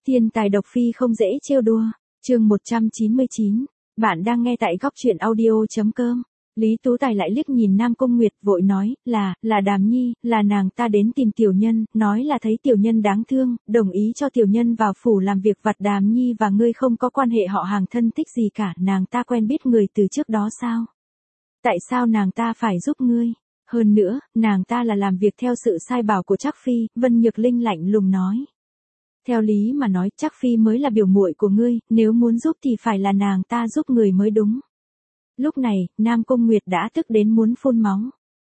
Thiên tài độc phi không dễ trêu đùa. Chương 199. Bạn đang nghe tại góc truyện audio.com. Lý Tú Tài lại liếc nhìn Nam Cung Nguyệt vội nói, là Đàm Nhi, là nàng ta đến tìm tiểu nhân, nói là thấy tiểu nhân đáng thương, đồng ý cho tiểu nhân vào phủ làm việc vặt. Đàm Nhi và ngươi không có quan hệ họ hàng thân thích gì cả, nàng ta quen biết người từ trước đó sao? Tại sao nàng ta phải giúp ngươi? Hơn nữa, nàng ta là làm việc theo sự sai bảo của Trác Phi. Vân Nhược Linh lạnh lùng nói. Theo lý mà nói, Trác Phi mới là biểu muội của ngươi, nếu muốn giúp thì phải là nàng ta giúp người mới đúng. Lúc này, Nam Cung Nguyệt đã tức đến muốn phun máu.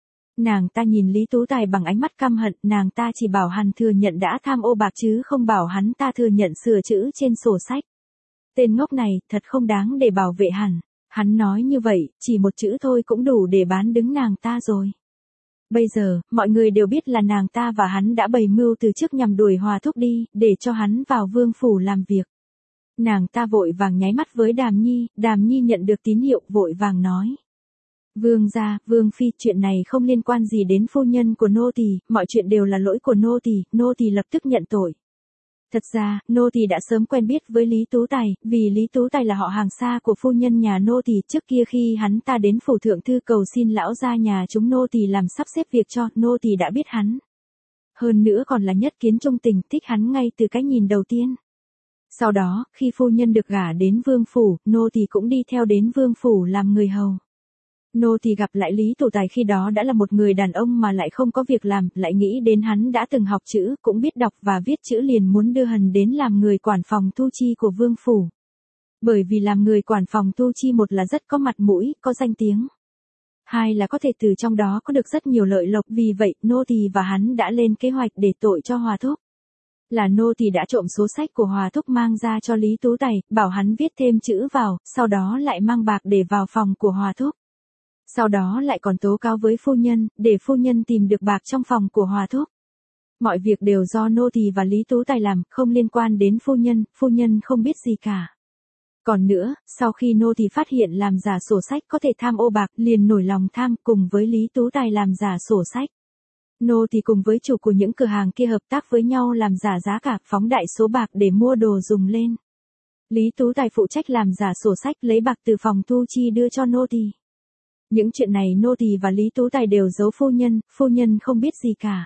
Nàng ta nhìn Lý Tú Tài bằng ánh mắt căm hận, nàng ta chỉ bảo hắn thừa nhận đã tham ô bạc chứ không bảo hắn ta thừa nhận sửa chữ trên sổ sách. Tên ngốc này, thật không đáng để bảo vệ hắn. Hắn nói như vậy, chỉ một chữ thôi cũng đủ để bán đứng nàng ta rồi. Bây giờ, mọi người đều biết là nàng ta và hắn đã bày mưu từ trước nhằm đuổi Hòa Thúc đi, để cho hắn vào vương phủ làm việc. Nàng ta vội vàng nháy mắt với Đàm Nhi nhận được tín hiệu vội vàng nói. Vương gia, Vương phi, chuyện này không liên quan gì đến phu nhân của nô tỳ, mọi chuyện đều là lỗi của nô tỳ lập tức nhận tội. Thật ra, nô tỳ đã sớm quen biết với Lý Tú Tài, vì Lý Tú Tài là họ hàng xa của phu nhân nhà nô tỳ. Trước kia khi hắn ta đến phủ thượng thư cầu xin lão gia nhà chúng nô tỳ làm sắp xếp việc cho, nô tỳ đã biết hắn. Hơn nữa còn là nhất kiến trung tình, thích hắn ngay từ cái nhìn đầu tiên. Sau đó, khi phu nhân được gả đến vương phủ, nô tỳ cũng đi theo đến vương phủ làm người hầu. Nô tỳ gặp lại Lý Tú Tài khi đó đã là một người đàn ông mà lại không có việc làm, lại nghĩ đến hắn đã từng học chữ, cũng biết đọc và viết chữ, liền muốn đưa hắn đến làm người quản phòng thu chi của vương phủ. Bởi vì làm người quản phòng thu chi, một là rất có mặt mũi, có danh tiếng. Hai là có thể từ trong đó có được rất nhiều lợi lộc, vì vậy nô tỳ và hắn đã lên kế hoạch để tội cho Hòa Thúc. Là nô tỳ đã trộm số sách của Hòa Thúc mang ra cho Lý Tú Tài, bảo hắn viết thêm chữ vào, sau đó lại mang bạc để vào phòng của Hòa Thúc. Sau đó lại còn tố cáo với phu nhân, để phu nhân tìm được bạc trong phòng của Hòa Thúc. Mọi việc đều do nô tỳ và Lý Tú Tài làm, không liên quan đến phu nhân không biết gì cả. Còn nữa, sau khi nô tỳ phát hiện làm giả sổ sách có thể tham ô bạc, liền nổi lòng tham, cùng với Lý Tú Tài làm giả sổ sách. Nô tỳ cùng với chủ của những cửa hàng kia hợp tác với nhau làm giả giá cả, phóng đại số bạc để mua đồ dùng lên. Lý Tú Tài phụ trách làm giả sổ sách, lấy bạc từ phòng thu chi đưa cho nô tỳ. Những chuyện này nô tỳ và Lý Tú Tài đều giấu phu nhân không biết gì cả.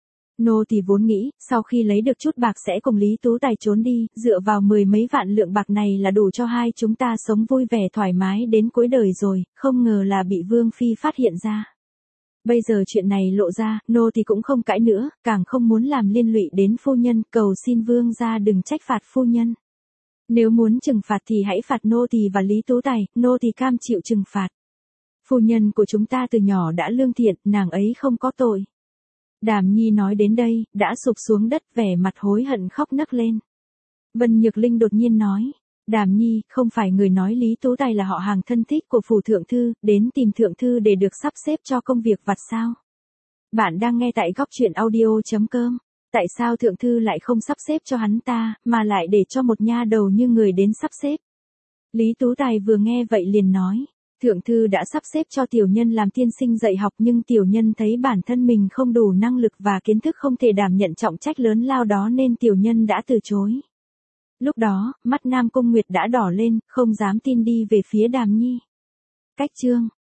Nô tỳ vốn nghĩ, sau khi lấy được chút bạc sẽ cùng Lý Tú Tài trốn đi, dựa vào 10 mấy vạn lượng bạc này là đủ cho hai chúng ta sống vui vẻ thoải mái đến cuối đời rồi, không ngờ là bị Vương phi phát hiện ra. Bây giờ chuyện này lộ ra, nô tỳ cũng không cãi nữa, càng không muốn làm liên lụy đến phu nhân, cầu xin Vương gia đừng trách phạt phu nhân. Nếu muốn trừng phạt thì hãy phạt nô tỳ và Lý Tú Tài, nô tỳ cam chịu trừng phạt. Phu nhân của chúng ta từ nhỏ đã lương thiện, nàng ấy không có tội. Đàm Nhi nói đến đây, đã sụp xuống đất, vẻ mặt hối hận khóc nấc lên. Vân Nhược Linh đột nhiên nói, Đàm Nhi, không phải người nói Lý Tú Tài là họ hàng thân thích của phủ thượng thư, đến tìm thượng thư để được sắp xếp cho công việc vặt sao? Bạn đang nghe tại góc truyện audio.com. Tại sao thượng thư lại không sắp xếp cho hắn ta, mà lại để cho một nha đầu như người đến sắp xếp? Lý Tú Tài vừa nghe vậy liền nói. Thượng thư đã sắp xếp cho tiểu nhân làm tiên sinh dạy học, nhưng tiểu nhân thấy bản thân mình không đủ năng lực và kiến thức không thể đảm nhận trọng trách lớn lao đó nên tiểu nhân đã từ chối. Lúc đó, mắt Nam Cung Nguyệt đã đỏ lên, không dám tin đi về phía Đàm Nhi. Cách chương